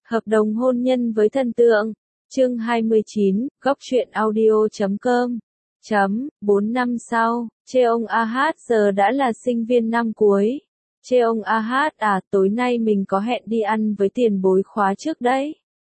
Hợp đồng hôn nhân với thần tượng. Chương 29, góc truyện audio.com. 4 năm sau, Cheong Ah giờ đã là sinh viên năm cuối. Cheong Ah tối nay mình có hẹn đi ăn với tiền bối khóa trước đấy.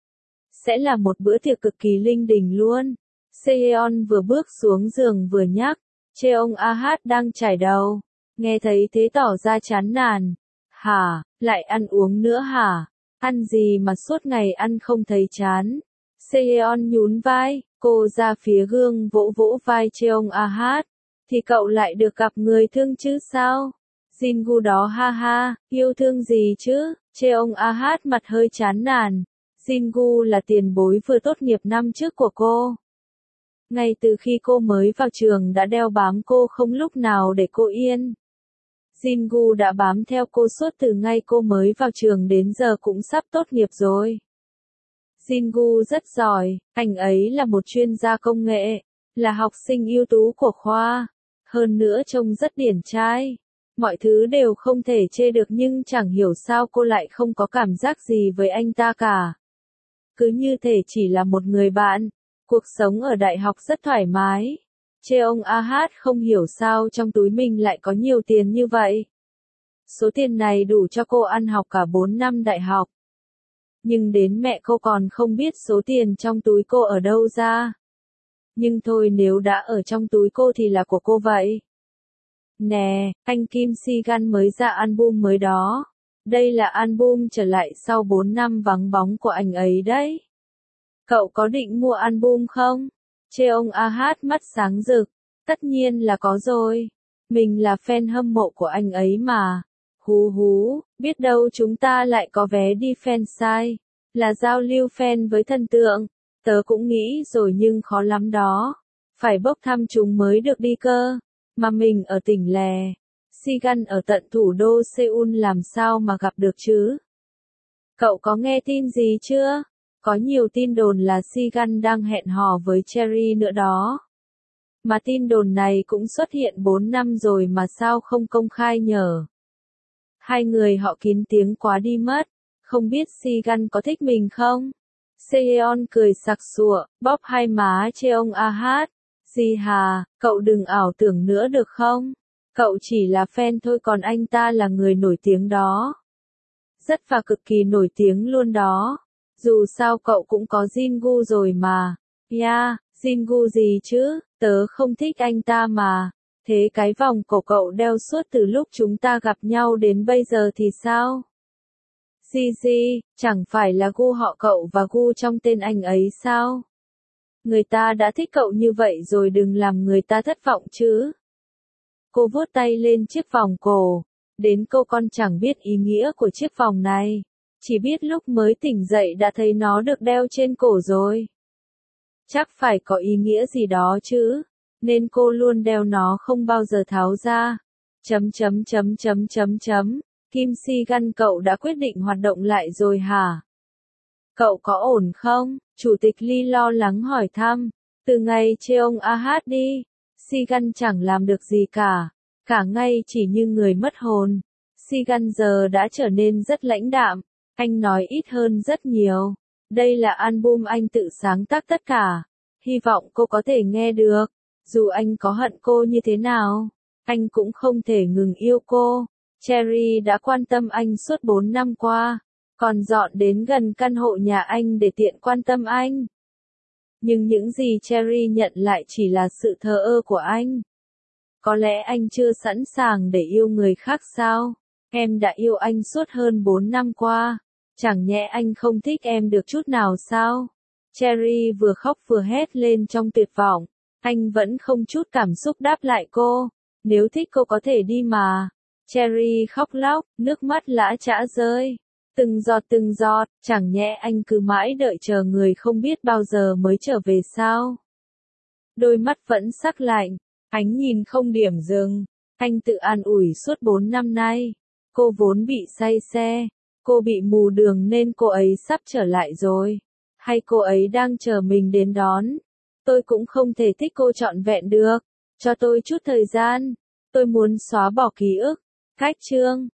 Sẽ là một bữa tiệc cực kỳ linh đình luôn. Seon vừa bước xuống giường vừa nhắc. Cheong Ah đang chải đầu. Nghe thấy thế tỏ ra chán nản. Hả, lại ăn uống nữa hả? Ăn gì mà suốt ngày ăn không thấy chán? Seon nhún vai, cô ra phía gương vỗ vỗ vai Cheong Ah. Thì cậu lại được gặp người thương chứ sao? Jingu đó ha ha, yêu thương gì chứ? Cheong Ah mặt hơi chán nản. Jingu là tiền bối vừa tốt nghiệp năm trước của cô. Ngay từ khi cô mới vào trường đã đeo bám cô không lúc nào để cô yên. Jingu đã bám theo cô suốt từ ngày cô mới vào trường đến giờ cũng sắp tốt nghiệp rồi. Jingu rất giỏi, anh ấy là một chuyên gia công nghệ, là học sinh ưu tú của khoa. Hơn nữa trông rất điển trai. Mọi thứ đều không thể chê được nhưng chẳng hiểu sao cô lại không có cảm giác gì với anh ta cả. Cứ như thể chỉ là một người bạn. Cuộc sống ở đại học rất thoải mái. Cheong Ah không hiểu sao trong túi mình lại có nhiều tiền như vậy. Số tiền này đủ cho cô ăn học cả 4 năm đại học. Nhưng đến mẹ cô còn không biết số tiền trong túi cô ở đâu ra. Nhưng thôi, nếu đã ở trong túi cô thì là của cô vậy. Nè, anh Kim Si-gan mới ra album mới đó. Đây là album trở lại sau 4 năm vắng bóng của anh ấy đấy. Cậu có định mua album không? Cheong Ah mắt sáng rực. Tất nhiên là có rồi. Mình là fan hâm mộ của anh ấy mà. Hú hú, biết đâu chúng ta lại có vé đi fan sai. Là giao lưu fan với thần tượng. Tớ cũng nghĩ rồi nhưng khó lắm đó. Phải bốc thăm chúng mới được đi cơ. Mà mình ở tỉnh lè. Si-gan ở tận thủ đô Seoul làm sao mà gặp được chứ? Cậu có nghe tin gì chưa? Có nhiều tin đồn là Si-gan đang hẹn hò với Cherry nữa đó. Mà tin đồn này cũng xuất hiện 4 năm rồi mà sao không công khai nhở? Hai người họ kín tiếng quá đi mất. Không biết Si-gan có thích mình không? Seon cười sặc sụa, bóp hai má Cheong Ah. Gì hà, cậu đừng ảo tưởng nữa được không? Cậu chỉ là fan thôi còn anh ta là người nổi tiếng đó. Rất và cực kỳ nổi tiếng luôn đó. Dù sao cậu cũng có Jingu rồi mà. Yeah, Jingu gì chứ, tớ không thích anh ta mà. Thế cái vòng cổ cậu đeo suốt từ lúc chúng ta gặp nhau đến bây giờ thì sao? Gigi, chẳng phải là gu họ cậu và gu trong tên anh ấy sao? Người ta đã thích cậu như vậy rồi đừng làm người ta thất vọng chứ. Cô vuốt tay lên chiếc vòng cổ. Đến cô còn chẳng biết ý nghĩa của chiếc vòng này. Chỉ biết lúc mới tỉnh dậy đã thấy nó được đeo trên cổ rồi. Chắc phải có ý nghĩa gì đó chứ. Nên cô luôn đeo nó không bao giờ tháo ra. Kim Si-gan, cậu đã quyết định hoạt động lại rồi hả? Cậu có ổn không? Chủ tịch Lee lo lắng hỏi thăm. Từ ngày Cheong Ah đi, Si-gan chẳng làm được gì cả. Cả ngày chỉ như người mất hồn. Si-gan giờ đã trở nên rất lãnh đạm. Anh nói ít hơn rất nhiều. Đây là album anh tự sáng tác tất cả. Hy vọng cô có thể nghe được. Dù anh có hận cô như thế nào, anh cũng không thể ngừng yêu cô. Cherry đã quan tâm anh suốt 4 năm qua. Còn dọn đến gần căn hộ nhà anh để tiện quan tâm anh. Nhưng những gì Cherry nhận lại chỉ là sự thờ ơ của anh. Có lẽ anh chưa sẵn sàng để yêu người khác sao? Em đã yêu anh suốt hơn 4 năm qua. Chẳng nhẽ anh không thích em được chút nào sao? Cherry vừa khóc vừa hét lên trong tuyệt vọng. Anh vẫn không chút cảm xúc đáp lại cô. Nếu thích cô có thể đi mà. Cherry khóc lóc, nước mắt lã chã rơi. Từng giọt, chẳng nhẽ anh cứ mãi đợi chờ người không biết bao giờ mới trở về sao? Đôi mắt vẫn sắc lạnh, ánh nhìn không điểm dừng. Anh tự an ủi suốt 4 năm nay. Cô vốn bị say xe, cô bị mù đường nên cô ấy sắp trở lại rồi. Hay cô ấy đang chờ mình đến đón? Tôi cũng không thể thích cô trọn vẹn được. Cho tôi chút thời gian. Tôi muốn xóa bỏ ký ức. Cách chương